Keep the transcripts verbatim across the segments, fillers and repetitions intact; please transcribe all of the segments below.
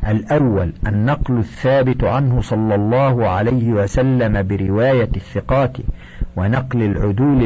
الأول النقل الثابت عنه صلى الله عليه وسلم برواية الثقات، ونقل العدول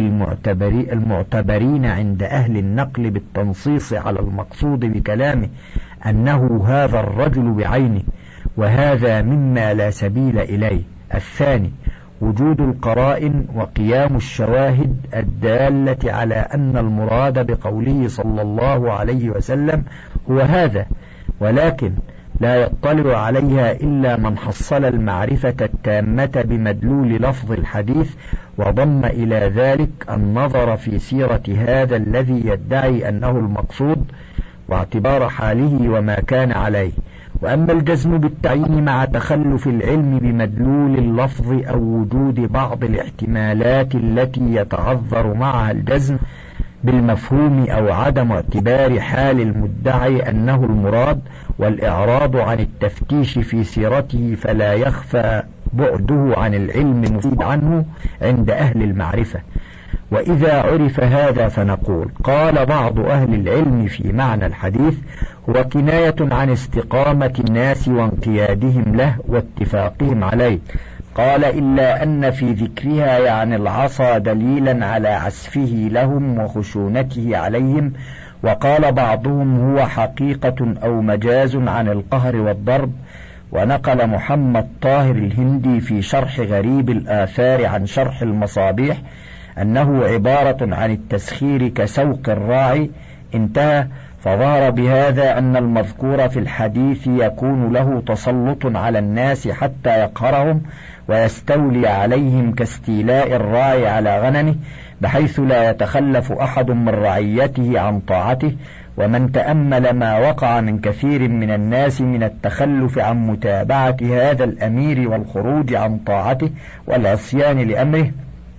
المعتبرين عند أهل النقل بالتنصيص على المقصود بكلامه أنه هذا الرجل بعينه، وهذا مما لا سبيل إليه. الثاني وجود القرائن وقيام الشواهد الدالة على أن المراد بقوله صلى الله عليه وسلم هو هذا، ولكن لا يطلع عليها إلا من حصل المعرفة التامة بمدلول لفظ الحديث، وضم إلى ذلك النظر في سيرة هذا الذي يدعي أنه المقصود واعتبار حاله وما كان عليه. وأما الجزم بالتعيين مع تخلف العلم بمدلول اللفظ أو وجود بعض الاحتمالات التي يتعذر معها الجزم بالمفهوم أو عدم اعتبار حال المدعي أنه المراد، والإعراض عن التفتيش في سيرته، فلا يخفى بعده عن العلم المفيد عنه عند أهل المعرفة. وإذا عرف هذا فنقول قال بعض أهل العلم في معنى الحديث هو كناية عن استقامة الناس وانقيادهم له واتفاقهم عليه. قال إلا أن في ذكرها يعني العصا دليلا على عسفه لهم وخشونته عليهم. وقال بعضهم هو حقيقة أو مجاز عن القهر والضرب. ونقل محمد طاهر الهندي في شرح غريب الآثار عن شرح المصابيح أنه عبارة عن التسخير كسوق الراعي، انتهى. فظهر بهذا أن المذكور في الحديث يكون له تسلط على الناس حتى يقهرهم ويستولي عليهم كاستيلاء الراعي على غنمه، بحيث لا يتخلف أحد من رعيته عن طاعته. ومن تأمل ما وقع من كثير من الناس من التخلف عن متابعة هذا الأمير والخروج عن طاعته والعصيان لأمره،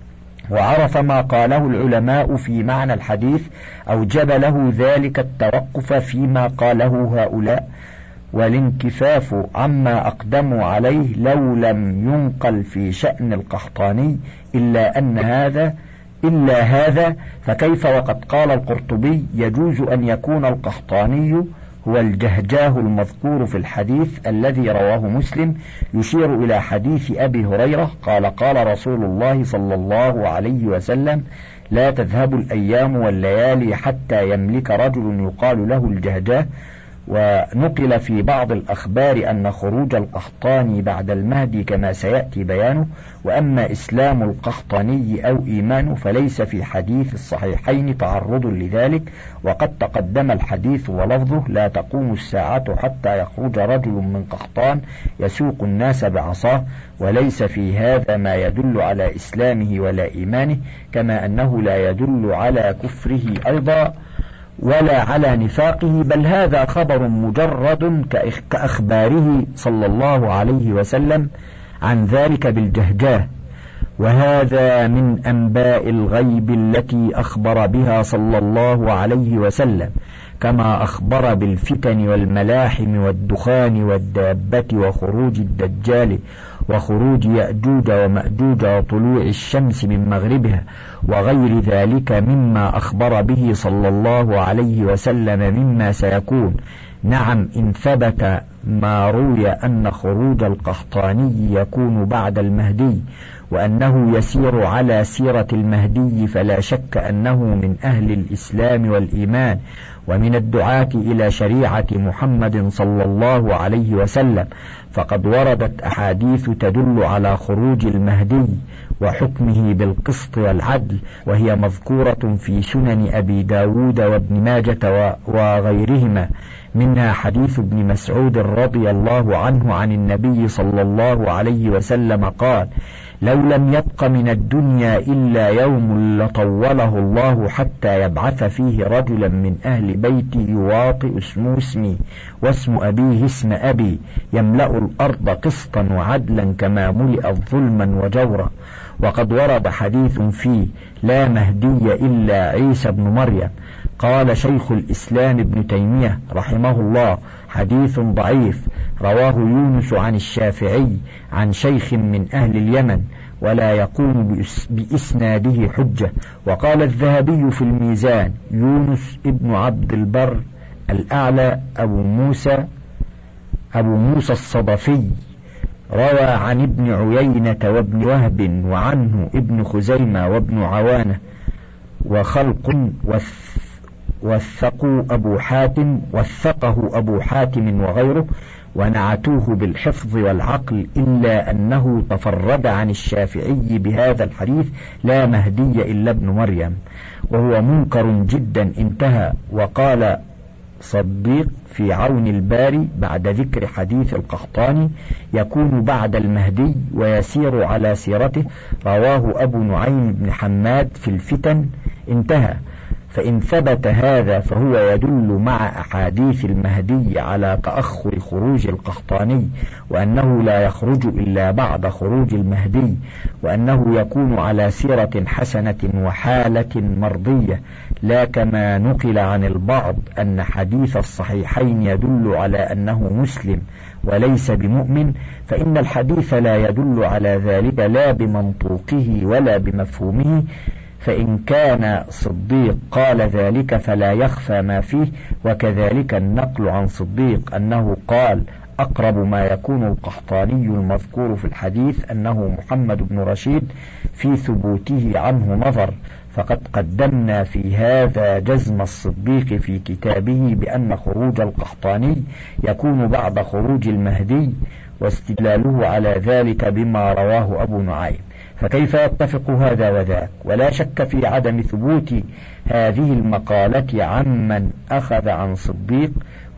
وعرف ما قاله العلماء في معنى الحديث، أوجب له ذلك التوقف فيما قاله هؤلاء والانكفاف عما أقدموا عليه، لو لم ينقل في شأن القحطاني إلا أن هذا إلا هذا فكيف وقد قال القرطبي يجوز أن يكون القحطاني هو الجهجاه المذكور في الحديث الذي رواه مسلم، يشير إلى حديث أبي هريرة قال قال رسول الله صلى الله عليه وسلم لا تذهب الأيام والليالي حتى يملك رجل يقال له الجهجاه. ونقل في بعض الأخبار أن خروج القحطاني بعد المهدي كما سيأتي بيانه. وأما إسلام القحطاني أو إيمانه فليس في حديث الصحيحين تعرض لذلك، وقد تقدم الحديث ولفظه لا تقوم الساعة حتى يخرج رجل من قحطان يسوق الناس بعصاه، وليس في هذا ما يدل على إسلامه ولا إيمانه، كما أنه لا يدل على كفره أيضا ولا على نفاقه، بل هذا خبر مجرد كأخباره صلى الله عليه وسلم عن ذلك بالجهجاه. وهذا من أنباء الغيب التي أخبر بها صلى الله عليه وسلم، كما أخبر بالفتن والملاحم والدخان والدابة وخروج الدجال وخروج يأجوج ومأجوج وطلوع الشمس من مغربها وغير ذلك مما أخبر به صلى الله عليه وسلم مما سيكون. نعم، إن ثبت ما روي أن خروج القحطاني يكون بعد المهدي وأنه يسير على سيرة المهدي، فلا شك أنه من أهل الإسلام والإيمان ومن الدعاة إلى شريعة محمد صلى الله عليه وسلم، فقد وردت أحاديث تدل على خروج المهدي وحكمه بالقسط والعدل، وهي مذكورة في سنن أبي داود وابن ماجة وغيرهما، منها حديث ابن مسعود رضي الله عنه عن النبي صلى الله عليه وسلم قال لو لم يبق من الدنيا إلا يوم لطوله الله حتى يبعث فيه رجلا من أهل بيتي يواطئ اسمه اسمي واسم أبيه اسم أبي، يملأ الأرض قسطا وعدلا كما ملئت ظلما وجورا. وقد ورد حديث فيه لا مهدي إلا عيسى بن مريم. قال شيخ الإسلام ابن تيمية رحمه الله حديث ضعيف، رواه يونس عن الشافعي عن شيخ من أهل اليمن، ولا يقوم بإسناده حجة. وقال الذهبي في الميزان يونس ابن عبد البر الأعلى أبو موسى أبو موسى الصدفي روى عن ابن عيينة وابن وهب وعنه ابن خزيمة وابن عوانة وخلق وثقوا أبو حاتم وثقه أبو حاتم وغيره ونعتوه بالحفظ والعقل، إلا أنه تفرد عن الشافعي بهذا الحديث: لا مهدي إلا ابن مريم، وهو منكر جدا. انتهى. وقال صديق في عون الباري بعد ذكر حديث القحطاني: يكون بعد المهدي ويسير على سيرته، رواه أبو نعيم بن حماد في الفتن. انتهى. فإن ثبت هذا فهو يدل مع أحاديث المهدي على تأخر خروج القحطاني، وأنه لا يخرج إلا بعد خروج المهدي، وأنه يكون على سيرة حسنة وحالة مرضية، لا كما نقل عن البعض أن حديث الصحيحين يدل على أنه مسلم وليس بمؤمن، فإن الحديث لا يدل على ذلك لا بمنطوقه ولا بمفهومه. فإن كان صديق قال ذلك فلا يخفى ما فيه. وكذلك النقل عن صديق أنه قال: أقرب ما يكون القحطاني المذكور في الحديث أنه محمد بن رشيد، في ثبوته عنه نظر، فقد قدمنا في هذا جزم الصديق في كتابه بأن خروج القحطاني يكون بعد خروج المهدي، واستدلاله على ذلك بما رواه أبو نعيم. فكيف يتفق هذا وذاك؟ ولا شك في عدم ثبوت هذه المقالة عمن أخذ عن صديق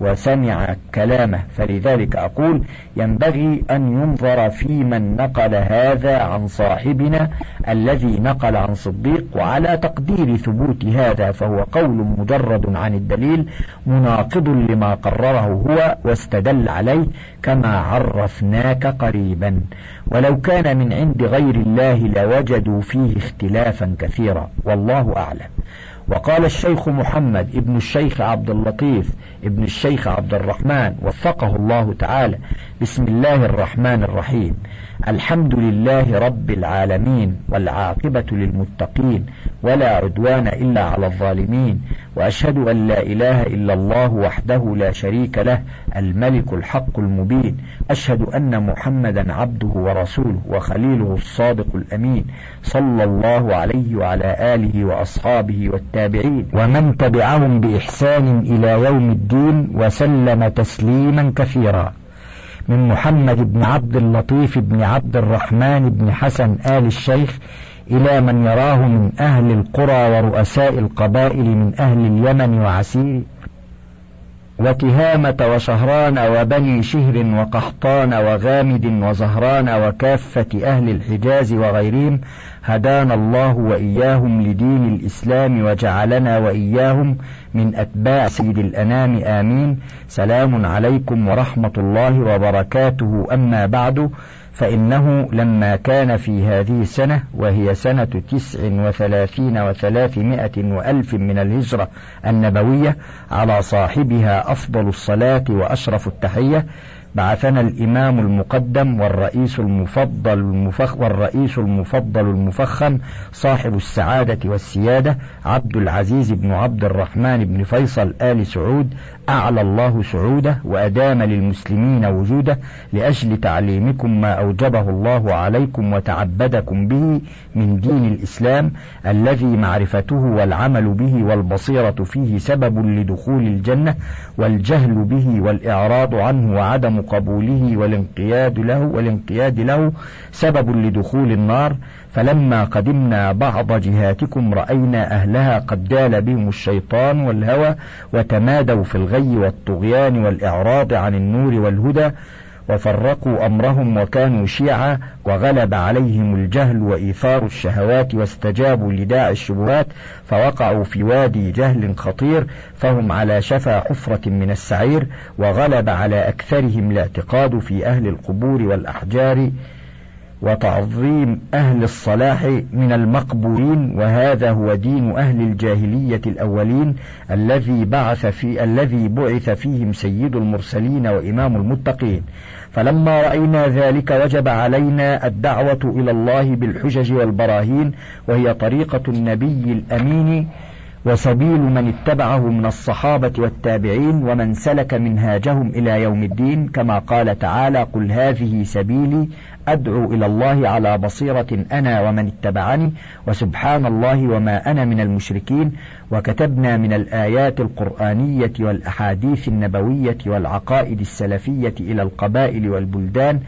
وسمع كلامه، فلذلك أقول: ينبغي أن ينظر في من نقل هذا عن صاحبنا الذي نقل عن صديق، وعلى تقدير ثبوت هذا فهو قول مجرد عن الدليل مناقض لما قرره هو واستدل عليه، كما عرفناك قريبا. ولو كان من عند غير الله لوجدوا فيه اختلافا كثيرا، والله أعلم. وقال الشيخ محمد ابن الشيخ عبد اللطيف ابن الشيخ عبد الرحمن وفقه الله تعالى: بسم الله الرحمن الرحيم، الحمد لله رب العالمين، والعاقبة للمتقين، ولا عدوان إلا على الظالمين، وأشهد أن لا إله إلا الله وحده لا شريك له، الملك الحق المبين، أشهد أن محمدا عبده ورسوله وخليله الصادق الأمين، صلى الله عليه وعلى آله وأصحابه والتابعين ومن تبعهم بإحسان إلى يوم الدين، وسلم تسليما كثيرا. من محمد بن عبد اللطيف بن عبد الرحمن بن حسن آل الشيخ إلى من يراه من أهل القرى ورؤساء القبائل من أهل اليمن وعسير وتهامة وشهران وبني شهر وقحطان وغامد وزهران وكافة أهل الحجاز وغيرهم، هدانا الله وإياهم لدين الإسلام وجعلنا وإياهم من أتباع سيد الأنام، آمين. سلام عليكم ورحمة الله وبركاته. أما بعد، فإنه لما كان في هذه السنة وهي سنة تسع وثلاثين وثلاثمائة وألف من الهجرة النبوية، على صاحبها أفضل الصلاة وأشرف التحية، بعثنا الإمام المقدم والرئيس المفضل المفخ والرئيس المفضل المفخم صاحب السعادة والسيادة عبد العزيز بن عبد الرحمن بن فيصل آل سعود، أعلى الله سعوده وأدام للمسلمين وجوده، لأجل تعليمكم ما أوجبه الله عليكم وتعبدكم به من دين الإسلام، الذي معرفته والعمل به والبصيرة فيه سبب لدخول الجنة، والجهل به والإعراض عنه وعدم قبوله والانقياد له والانقياد له سبب لدخول النار. فلما قدمنا بعض جهاتكم رأينا أهلها قد دال بهم الشيطان والهوى، وتمادوا في الغي والطغيان والإعراض عن النور والهدى، وفرقوا أمرهم وكانوا شيعا، وغلب عليهم الجهل وإيثار الشهوات، واستجابوا لداعي الشبهات، فوقعوا في وادي جهل خطير، فهم على شفا حفرة من السعير، وغلب على أكثرهم الاعتقاد في أهل القبور والأحجار وتعظيم أهل الصلاح من المقبورين، وهذا هو دين أهل الجاهلية الأولين الذي بعث في الذي بعث فيهم سيد المرسلين وإمام المتقين. فلما رأينا ذلك وجب علينا الدعوة إلى الله بالحجج والبراهين، وهي طريقة النبي الأمين وسبيل من اتبعه من الصحابة والتابعين ومن سلك منهاجهم إلى يوم الدين، كما قال تعالى: قل هذه سبيلي أدعو إلى الله على بصيرة أنا ومن اتبعني وسبحان الله وما أنا من المشركين. وكتبنا من الآيات القرآنية والأحاديث النبوية والعقائد السلفية إلى القبائل والبلدان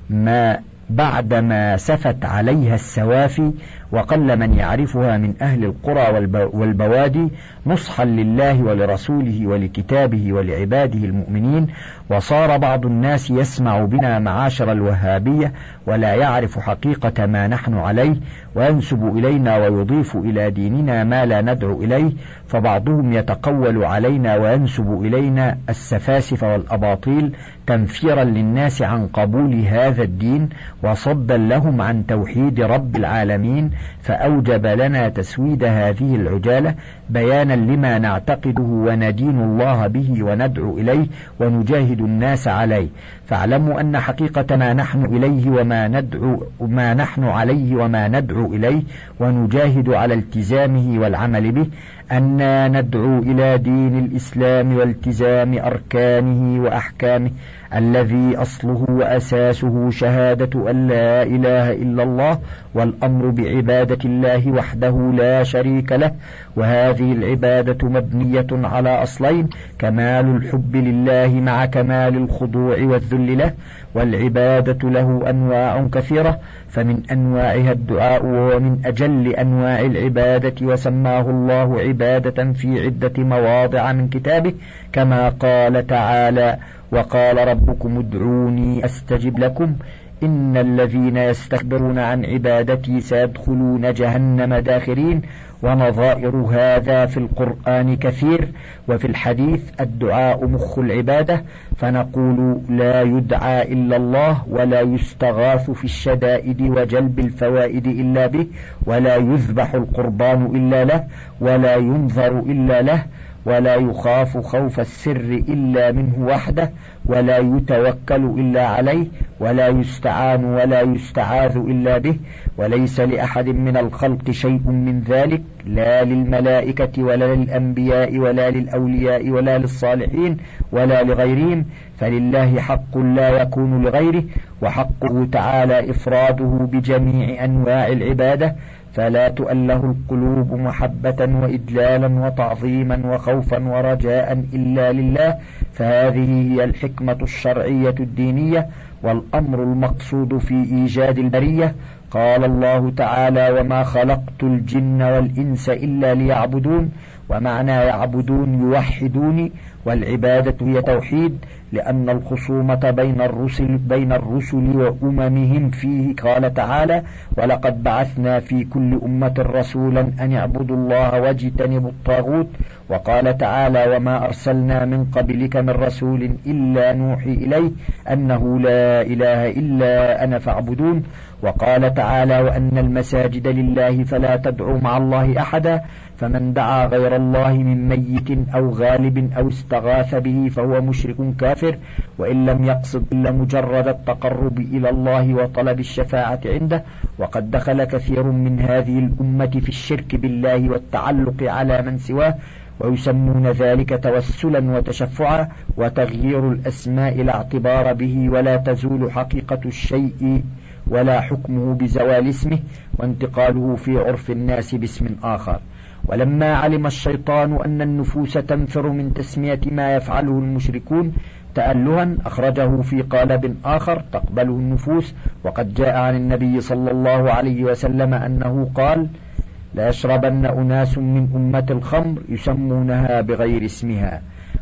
ما بعدما سفت عليها السوافي وقل من يعرفها من أهل القرى والبوادي، نصحا لله ولرسوله ولكتابه ولعباده المؤمنين. وصار بعض الناس يسمع بنا معاشر الوهابية ولا يعرف حقيقة ما نحن عليه، وينسب إلينا ويضيف إلى ديننا ما لا ندعو إليه، فبعضهم يتقول علينا وينسب إلينا السفاسف والأباطيل تنفيرا للناس عن قبول هذا الدين وصدا لهم عن توحيد رب العالمين، فأوجب لنا تسويد هذه العجالة بيانا لما نعتقده وندين الله به وندعو إليه ونجاهد الناس عليه. فاعلموا أن حقيقة ما نحن إليه وما ندعو ما نحن عليه وما ندعو إليه ونجاهد على التزامه والعمل به، أننا ندعو إلى دين الإسلام والتزام أركانه وأحكامه الذي أصله وأساسه شهادة أن لا إله إلا الله والأمر بعبادة الله وحده لا شريك له. وهذه العبادة مبنية على أصلين: كمال الحب لله مع كمال الخضوع والذل له. والعبادة له أنواع كثيرة، فمن أنواعها الدعاء، وهو من أجل أنواع العبادة، وسماه الله عبادة في عدة مواضع من كتابه، كما قال تعالى: وقال ربكم ادعوني أستجب لكم إن الذين يستكبرون عن عبادتي سيدخلون جهنم داخرين. ونظائر هذا في القرآن كثير. وفي الحديث: الدعاء مخ العبادة، فنقول: لا يدعى إلا الله، ولا يستغاث في الشدائد وجلب الفوائد إلا به، ولا يذبح القربان إلا له، ولا ينظر إلا له، ولا يخاف خوف السر إلا منه وحده، ولا يتوكل إلا عليه، ولا يستعان ولا يستعاذ إلا به، وليس لأحد من الخلق شيء من ذلك، لا للملائكة ولا للأنبياء ولا للأولياء ولا للصالحين ولا لغيرهم، فلله حق لا يكون لغيره، وحقه تعالى إفراده بجميع أنواع العبادة، فلا تؤله القلوب محبة وإدلالا وتعظيما وخوفا ورجاء إلا لله. فهذه هي الحكمة الشرعية الدينية والأمر المقصود في إيجاد البرية. قال الله تعالى: وما خلقت الجن والإنس إلا ليعبدون. ومعنى يعبدون يوحدوني، والعبادة هي توحيد، لأن الخصومة بين الرسل بين الرسل وأممهم فيه. قال تعالى: ولقد بعثنا في كل أمة رسولا أن يعبدوا الله واجتنبوا الطاغوت. وقال تعالى: وما أرسلنا من قبلك من رسول إلا نوحي إليه أنه لا إله إلا أنا فاعبدون. وقال تعالى: وأن المساجد لله فلا تدعوا مع الله أحدا، فمن دعا غير الله من ميت أو غالب أو استغاث به فهو مشرك كافر، وإن لم يقصد إلا مجرد التقرب إلى الله وطلب الشفاعة عنده. وقد دخل كثير من هذه الأمة في الشرك بالله والتعلق على من سواه، ويسمون ذلك توسلا وتشفعا وتغيير الأسماء لا اعتبار به، ولا تزول حقيقة الشيء ولا حكمه بزوال اسمه وانتقاله في عرف الناس باسم آخر. ولما علم الشيطان أن النفوس تنفر من تسمية ما يفعله المشركون تألها، أخرجه في قالب آخر تقبله النفوس. وقد جاء عن النبي صلى الله عليه وسلم أنه قال: لا يشربن أناس من أمة الخمر يسمونها بغير اسمها.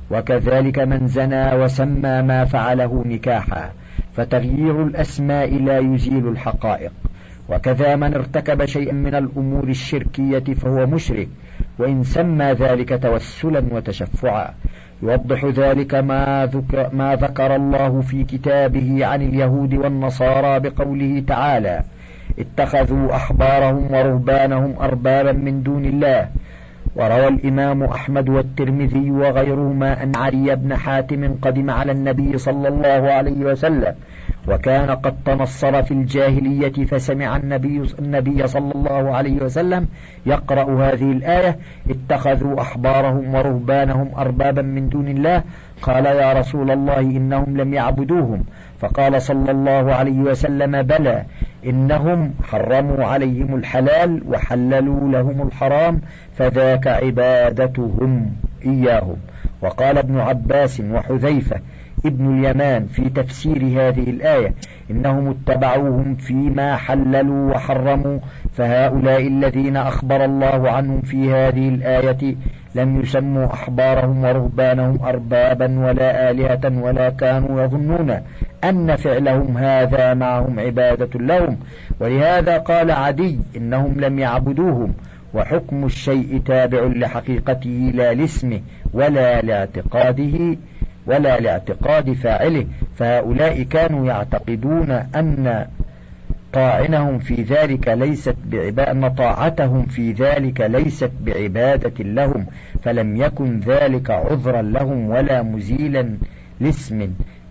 وكذلك من زنى وسمى ما فعله نكاحا، فتغيير الأسماء لا يزيل الحقائق. وكذا من ارتكب شيئا من الأمور الشركية فهو مشرك، وإن سمى ذلك توسلا وتشفعا. يوضح ذلك ما ذكر, ما ذكر الله في كتابه عن اليهود والنصارى بقوله تعالى: اتخذوا أحبارهم ورهبانهم أربابا من دون الله. وروى الإمام أحمد والترمذي وغيرهما أن علي بن حاتم قدم على النبي صلى الله عليه وسلم وكان قد تنصر في الجاهلية فسمع النبي, النبي صلى الله عليه وسلم يقرأ هذه الآية: اتخذوا أحبارهم ورهبانهم أربابا من دون الله. قال: يا رسول الله إنهم لم يعبدوهم. فقال صلى الله عليه وسلم: بلى، إنهم حرموا عليهم الحلال وحللوا لهم الحرام، فذاك عبادتهم إياهم. وقال ابن عباس وحذيفة ابن اليمان في تفسير هذه الآية: إنهم اتبعوهم فيما حللوا وحرموا، فهؤلاء الذين أخبر الله عنهم في هذه الآية لم يسموا أحبارهم ورهبانهم أربابا ولا آلهة، ولا كانوا يظنون أن فعلهم هذا معهم عبادة لهم. ولهذا قال عدي: إنهم لم يعبدوهم. وحكم الشيء تابع لحقيقته لا لاسمه ولا لاعتقاده ولا لاعتقاد فاعله. فهؤلاء كانوا يعتقدون أن طاعنهم في ذلك ليست بعبادة، أن طاعتهم في ذلك ليست بعبادة لهم، فلم يكن ذلك عذرا لهم ولا مزيلا لاسم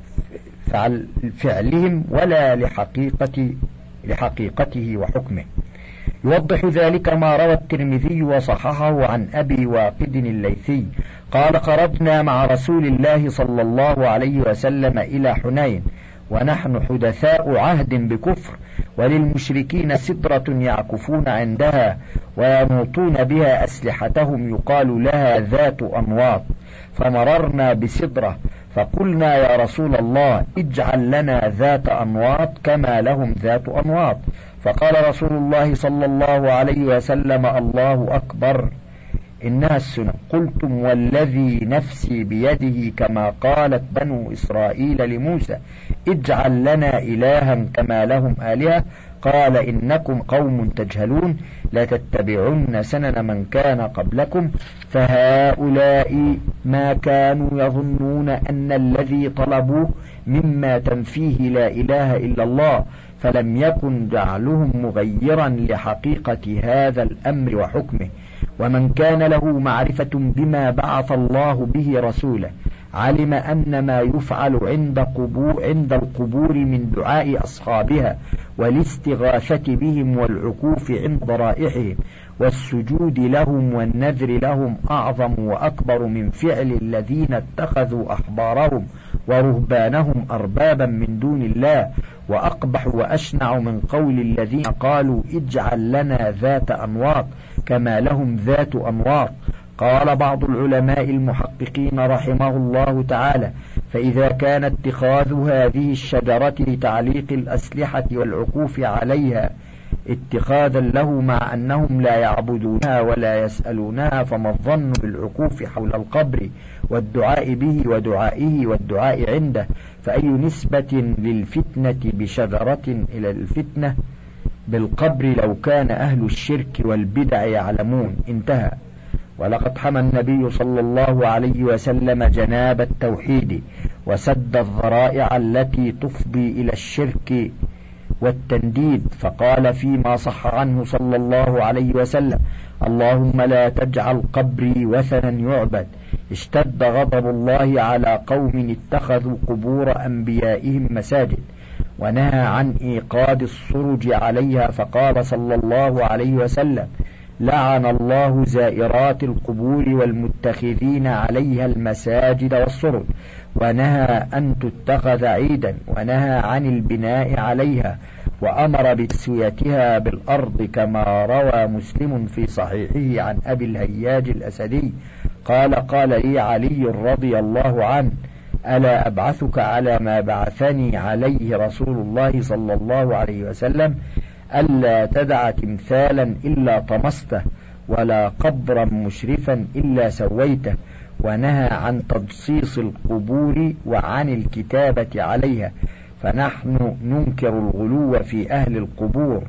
فعلهم ولا لحقيقة لحقيقته وحكمه. يوضح ذلك ما روى الترمذي وصححه عن أبي واقد الليثي قال: خرجنا مع رسول الله صلى الله عليه وسلم إلى حنين ونحن حدثاء عهد بكفر، وللمشركين سدرة يعكفون عندها وينوطون بها أسلحتهم يقال لها ذات أنواط، فمررنا بسدرة فقلنا: يا رسول الله اجعل لنا ذات أنواط كما لهم ذات أنواط. فقال رسول الله صلى الله عليه وسلم: الله أكبر، إنها السنة. قلتم: والذي نفسي بيده كما قالت بنو إسرائيل لموسى: اجعل لنا إلها كما لهم آلهة. قال: إنكم قوم تجهلون، لتتبعن سنن من كان قبلكم. فهؤلاء ما كانوا يظنون أن الذي طلبوه مما تنفيه لا إله إلا الله، فلم يكن جعلهم مغيرا لحقيقة هذا الأمر وحكمه. ومن كان له معرفة بما بعث الله به رسوله علم أن ما يفعل عند قبور عند القبور من دعاء أصحابها والاستغاثة بهم والعكوف عند ضرائحهم والسجود لهم والنذر لهم أعظم وأكبر من فعل الذين اتخذوا أحبارهم ورهبانهم أربابا من دون الله، وأقبح وأشنع من قول الذين قالوا: اجعل لنا ذات أنواط كما لهم ذات أنواط. قال بعض العلماء المحققين رحمه الله تعالى: فإذا كان اتخاذ هذه الشجرة لتعليق الأسلحة والعكوف عليها اتخاذا له مع أنهم لا يعبدونها ولا يسألونها، فما الظن بالعكوف حول القبر والدعاء به ودعائه والدعاء عنده؟ فأي نسبة للفتنة بشجرة إلى الفتنة بالقبر لو كان أهل الشرك والبدع يعلمون؟ انتهى. ولقد حمى النبي صلى الله عليه وسلم جناب التوحيد وسد الذرائع التي تفضي إلى الشرك والتنديد، فقال فيما صح عنه صلى الله عليه وسلم: اللهم لا تجعل قبري وثنا يعبد. اشتد غضب الله على قوم اتخذوا قبور أنبيائهم مساجد، ونهى عن إيقاد السرج عليها، فقال صلى الله عليه وسلم: لعن الله زائرات القبور والمتخذين عليها المساجد والسرج، ونهى أن تتخذ عيدا، ونهى عن البناء عليها، وأمر بتسويتها بالأرض، كما روى مسلم في صحيحه عن أبي الهياج الأسدي قال: قال لي علي رضي الله عنه: ألا أبعثك على ما بعثني عليه رسول الله صلى الله عليه وسلم؟ ألا تدع تمثالا إلا طمسته، ولا قبرا مشرفا إلا سويته. ونهى عن تدصيص القبور وعن الكتابة عليها، فنحن ننكر الغلو في أهل القبور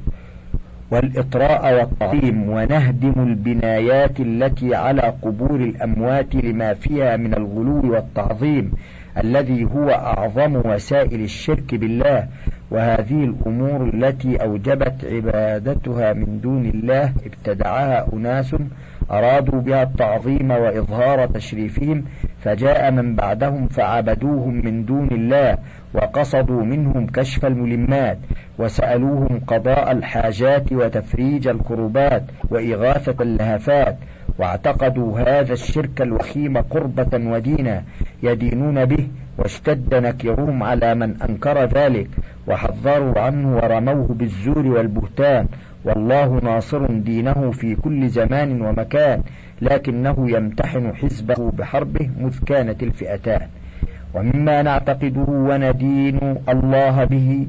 والإطراء والتعظيم، ونهدم البنايات التي على قبور الأموات لما فيها من الغلو والتعظيم الذي هو أعظم وسائل الشرك بالله. وهذه الأمور التي أوجبت عبادتها من دون الله ابتدعها أناس أرادوا بها التعظيم وإظهار تشريفهم، فجاء من بعدهم فعبدوهم من دون الله وقصدوا منهم كشف الملمات وسألوهم قضاء الحاجات وتفريج الكربات وإغاثة اللهفات، واعتقدوا هذا الشرك الوخيم قربة ودينا يدينون به، واشتد نكرهم على من أنكر ذلك وحذروا عنه ورموه بالزور والبهتان. والله ناصر دينه في كل زمان ومكان، لكنه يمتحن حزبه بحربه مذ كانت الفئتان. ومما نعتقده وندين الله به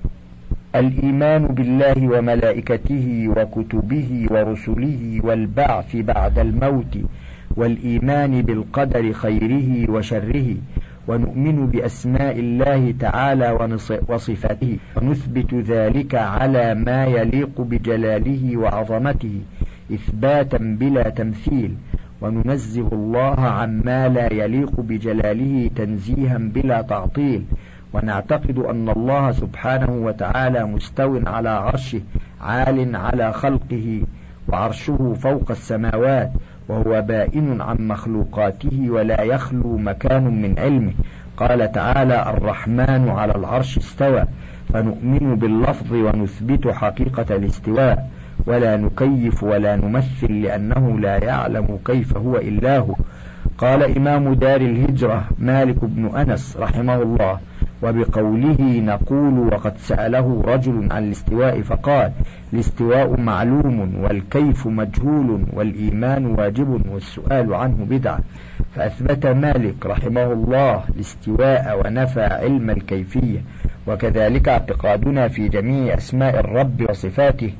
الإيمان بالله وملائكته وكتبه ورسله والبعث بعد الموت، والإيمان بالقدر خيره وشره، ونؤمن بأسماء الله تعالى وصفاته، ونثبت ذلك على ما يليق بجلاله وعظمته إثباتا بلا تمثيل، وننزه الله عما لا يليق بجلاله تنزيها بلا تعطيل، ونعتقد أن الله سبحانه وتعالى مستو على عرشه عال على خلقه، وعرشه فوق السماوات، وهو بائن عن مخلوقاته ولا يخلو مكان من علمه. قال تعالى: الرحمن على العرش استوى، فنؤمن باللفظ ونثبت حقيقة الاستواء، ولا نكيف ولا نمثل لأنه لا يعلم كيف هو إلا هو. قال إمام دار الهجرة مالك بن أنس رحمه الله: وبقوله نقول وقد سأله رجل عن الاستواء فقال: الاستواء معلوم والكيف مجهول والإيمان واجب والسؤال عنه بدعة. فأثبت مالك رحمه الله الاستواء ونفى علم الكيفية. وكذلك اعتقادنا في جميع أسماء الرب وصفاته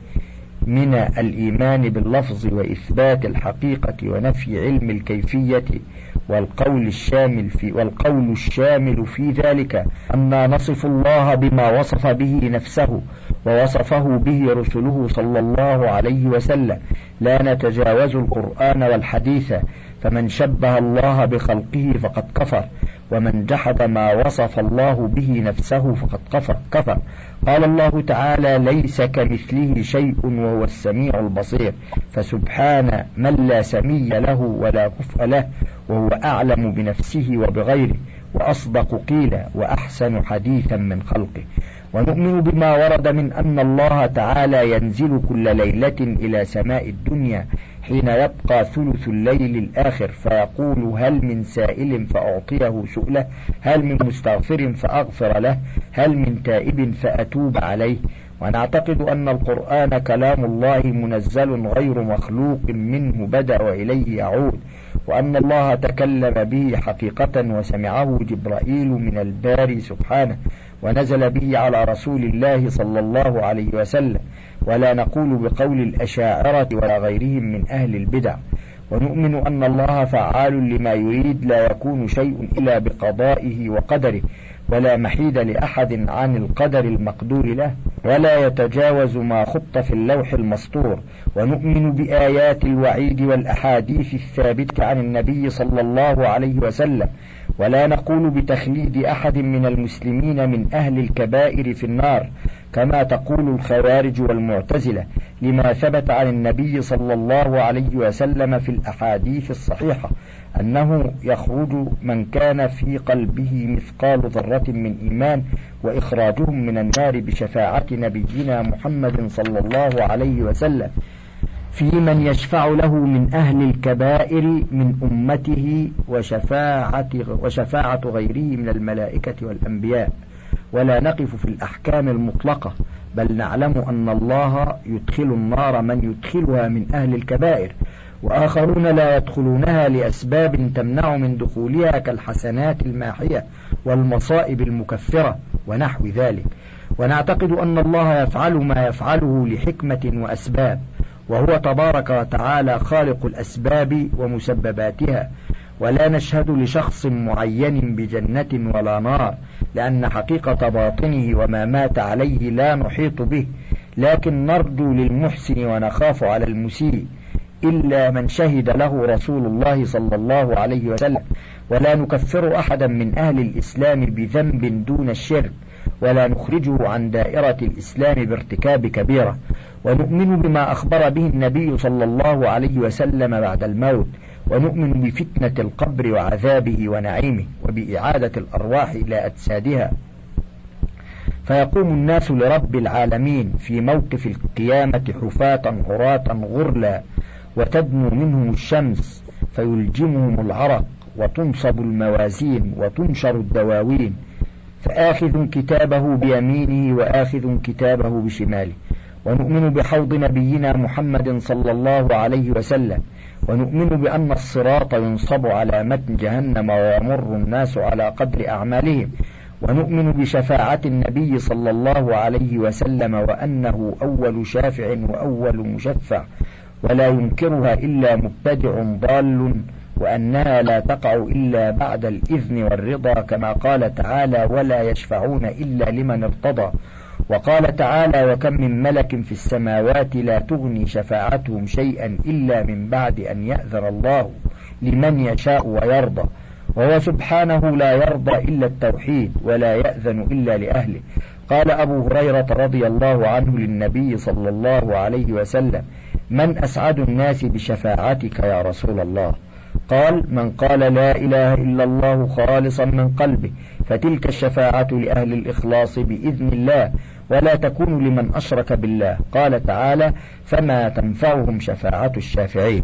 من الإيمان باللفظ وإثبات الحقيقة ونفي علم الكيفية، والقول الشامل في والقول الشامل في ذلك أن نصف الله بما وصف به نفسه ووصفه به رسله صلى الله عليه وسلم، لا نتجاوز القرآن والحديث. فمن شبه الله بخلقه فقد كفر، ومن جحد ما وصف الله به نفسه فقد كفر كفر. قال الله تعالى: ليس كمثله شيء وهو السميع البصير، فسبحان من لا سمي له ولا كفء له، وهو أعلم بنفسه وبغيره، وأصدق قيلا، وأحسن حديثا من خلقه. ونؤمن بما ورد من أن الله تعالى ينزل كل ليلة إلى سماء الدنيا حين يبقى ثلث الليل الآخر، فيقول: هل من سائل فأعطيه سؤله، هل من مستغفر فأغفر له، هل من تائب فأتوب عليه. ونعتقد أن القرآن كلام الله منزل غير مخلوق منه بدأ وإليه يعود، وأن الله تكلم به حقيقة وسمعه جبرائيل من الباري سبحانه، ونزل به على رسول الله صلى الله عليه وسلم، ولا نقول بقول الأشاعرة ولا غيرهم من أهل البدع. ونؤمن أن الله فعال لما يريد، لا يكون شيء إلا بقضائه وقدره، ولا محيد لأحد عن القدر المقدور له، ولا يتجاوز ما خط في اللوح المسطور. ونؤمن بآيات الوعيد والأحاديث الثابتة عن النبي صلى الله عليه وسلم، ولا نقول بتخليد أحد من المسلمين من أهل الكبائر في النار كما تقول الخوارج والمعتزلة، لما ثبت عن النبي صلى الله عليه وسلم في الأحاديث الصحيحة أنه يخرج من كان في قلبه مثقال ذرة من إيمان، وإخراجهم من النار بشفاعة نبينا محمد صلى الله عليه وسلم في من يشفع له من أهل الكبائر من أمته، وشفاعة, وشفاعة غيره من الملائكة والأنبياء. ولا نقف في الأحكام المطلقة، بل نعلم أن الله يدخل النار من يدخلها من أهل الكبائر، وآخرون لا يدخلونها لأسباب تمنع من دخولها كالحسنات الماحية والمصائب المكفرة ونحو ذلك. ونعتقد أن الله يفعل ما يفعله لحكمة وأسباب، وهو تبارك وتعالى خالق الأسباب ومسبباتها. ولا نشهد لشخص معين بجنة ولا نار، لأن حقيقة باطنه وما مات عليه لا نحيط به، لكن نرجو للمحسن ونخاف على المسيء، إلا من شهد له رسول الله صلى الله عليه وسلم. ولا نكفر أحدا من أهل الإسلام بذنب دون الشرك، ولا نخرجه عن دائرة الإسلام بارتكاب كبيرة. ونؤمن بما أخبر به النبي صلى الله عليه وسلم بعد الموت، ونؤمن بفتنة القبر وعذابه ونعيمه، وبإعادة الأرواح إلى أجسادها، فيقوم الناس لرب العالمين في موقف القيامة حفاة عراة غرلا، وتدنو منهم الشمس فيلجمهم العرق، وتنصب الموازين وتنشر الدواوين، فآخذ كتابه بيمينه وآخذ كتابه بشماله. ونؤمن بحوض نبينا محمد صلى الله عليه وسلم، ونؤمن بأن الصراط ينصب على متن جهنم ويمر الناس على قدر أعمالهم، ونؤمن بشفاعة النبي صلى الله عليه وسلم، وأنه أول شافع وأول مشفع، ولا ينكرها إلا مبتدع ضال، وأنها لا تقع إلا بعد الإذن والرضا، كما قال تعالى: ولا يشفعون إلا لمن ارتضى. وقال تعالى: وكم من ملك في السماوات لا تغني شفاعتهم شيئا إلا من بعد أن يأذن الله لمن يشاء ويرضى. وهو سبحانه لا يرضى إلا التوحيد، ولا يأذن إلا لأهله. قال أبو هريرة رضي الله عنه للنبي صلى الله عليه وسلم: من أسعد الناس بشفاعتك يا رسول الله؟ قال: من قال لا إله إلا الله خالصا من قلبه، فتلك الشفاعة لأهل الإخلاص بإذن الله، ولا تكون لمن أشرك بالله. قال تعالى: فما تنفعهم شفاعة الشافعين.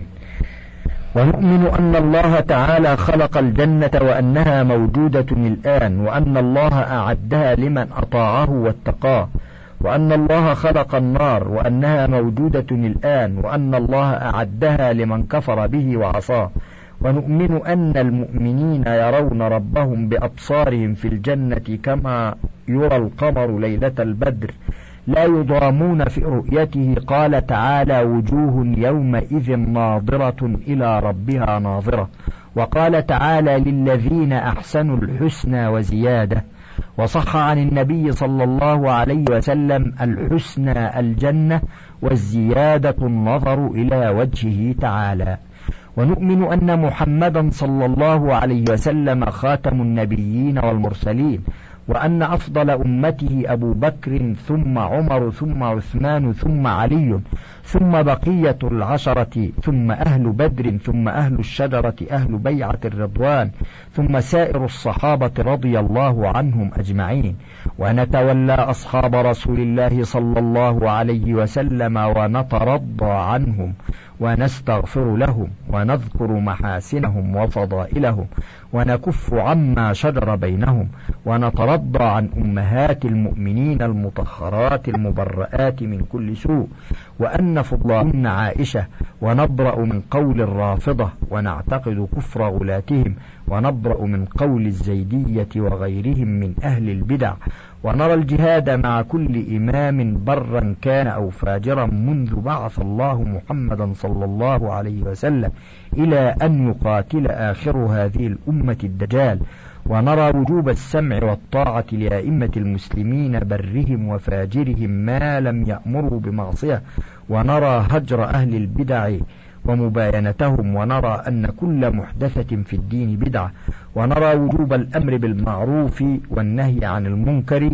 ونؤمن أن الله تعالى خلق الجنة وأنها موجودة الآن، وأن الله أعدها لمن أطاعه واتقاه، وأن الله خلق النار وأنها موجودة الآن، وأن الله أعدها لمن كفر به وعصاه. ونؤمن أن المؤمنين يرون ربهم بأبصارهم في الجنة كما يرى القمر ليلة البدر، لا يضامون في رؤيته. قال تعالى: وجوه يومئذ ناظرة إلى ربها ناظرة. وقال تعالى: للذين أحسنوا الحسنى وزيادة. وصح عن النبي صلى الله عليه وسلم: الحسنى الجنة، والزيادة النظر إلى وجهه تعالى. ونؤمن أن محمدا صلى الله عليه وسلم خاتم النبيين والمرسلين، وأن أفضل أمته أبو بكر، ثم عمر، ثم عثمان، ثم علي، ثم بقية العشرة، ثم أهل بدر، ثم أهل الشجرة، أهل بيعة الرضوان، ثم سائر الصحابة رضي الله عنهم أجمعين. ونتولى أصحاب رسول الله صلى الله عليه وسلم، ونترضى عنهم، ونستغفر لهم، ونذكر محاسنهم وفضائلهم، ونكف عما شجر بينهم، ونترضى عن أمهات المؤمنين المطهرات المبرآت من كل سوء، وأن فضلهن عائشة، ونبرأ من قول الرافضة، ونعتقد كفر غلاتهم، ونبرأ من قول الزيدية وغيرهم من أهل البدع، ونرى الجهاد مع كل إمام برا كان أو فاجرا منذ بعث الله محمدا صلى الله عليه وسلم إلى أن يقاتل آخر هذه الأمة الدجال. ونرى وجوب السمع والطاعة لأئمة المسلمين برهم وفاجرهم ما لم يأمروا بمعصية، ونرى هجر أهل البدع ومباينتهم، ونرى أن كل محدثة في الدين بدعة، ونرى وجوب الأمر بالمعروف والنهي عن المنكر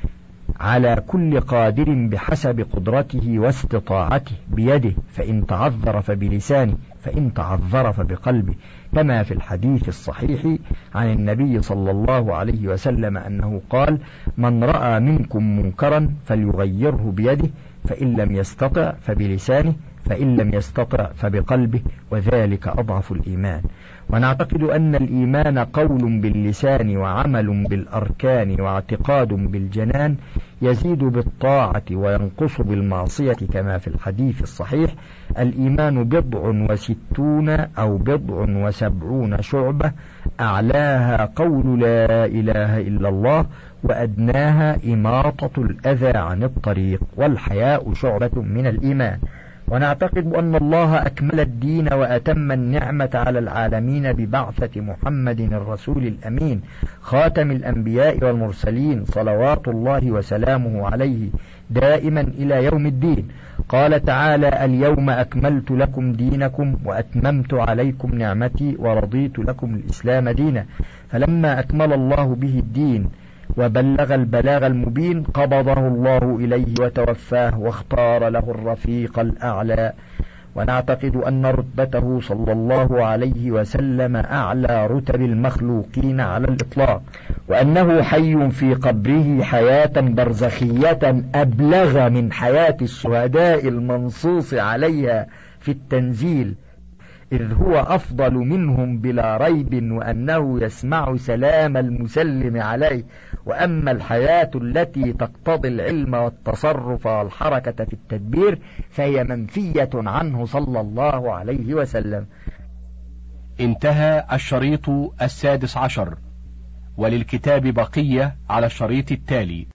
على كل قادر بحسب قدرته واستطاعته بيده، فإن تعذر فبلسانه، فإن تعذر فبقلبه، كما في الحديث الصحيح عن النبي صلى الله عليه وسلم أنه قال: من رأى منكم منكرا فليغيره بيده، فإن لم يستطع فبلسانه، فإن لم يستطع فبقلبه، وذلك أضعف الإيمان. ونعتقد أن الإيمان قول باللسان، وعمل بالأركان، واعتقاد بالجنان، يزيد بالطاعة وينقص بالمعصية، كما في الحديث الصحيح: الإيمان بضع وستون أو بضع وسبعون شعبة، أعلاها قول لا إله إلا الله، وأدناها إماطة الأذى عن الطريق، والحياء شعبة من الإيمان. ونعتقد أن الله أكمل الدين وأتم النعمة على العالمين ببعثة محمد الرسول الأمين، خاتم الأنبياء والمرسلين، صلوات الله وسلامه عليه دائما إلى يوم الدين. قال تعالى: اليوم أكملت لكم دينكم وأتممت عليكم نعمتي ورضيت لكم الإسلام دينا. فلما أكمل الله به الدين وبلغ البلاغ المبين، قبضه الله إليه وتوفاه، واختار له الرفيق الأعلى، ونعتقد أن رتبته صلى الله عليه وسلم أعلى رتب المخلوقين على الإطلاق، وأنه حي في قبره حياة برزخية أبلغ من حياة الشهداء المنصوص عليها في التنزيل، إذ هو أفضل منهم بلا ريب، وأنه يسمع سلام المسلم عليه. وأما الحياة التي تقتضي العلم والتصرف والحركة في التدبير فهي منفية عنه صلى الله عليه وسلم. انتهى الشريط السادس عشر، وللكتاب بقية على الشريط التالي.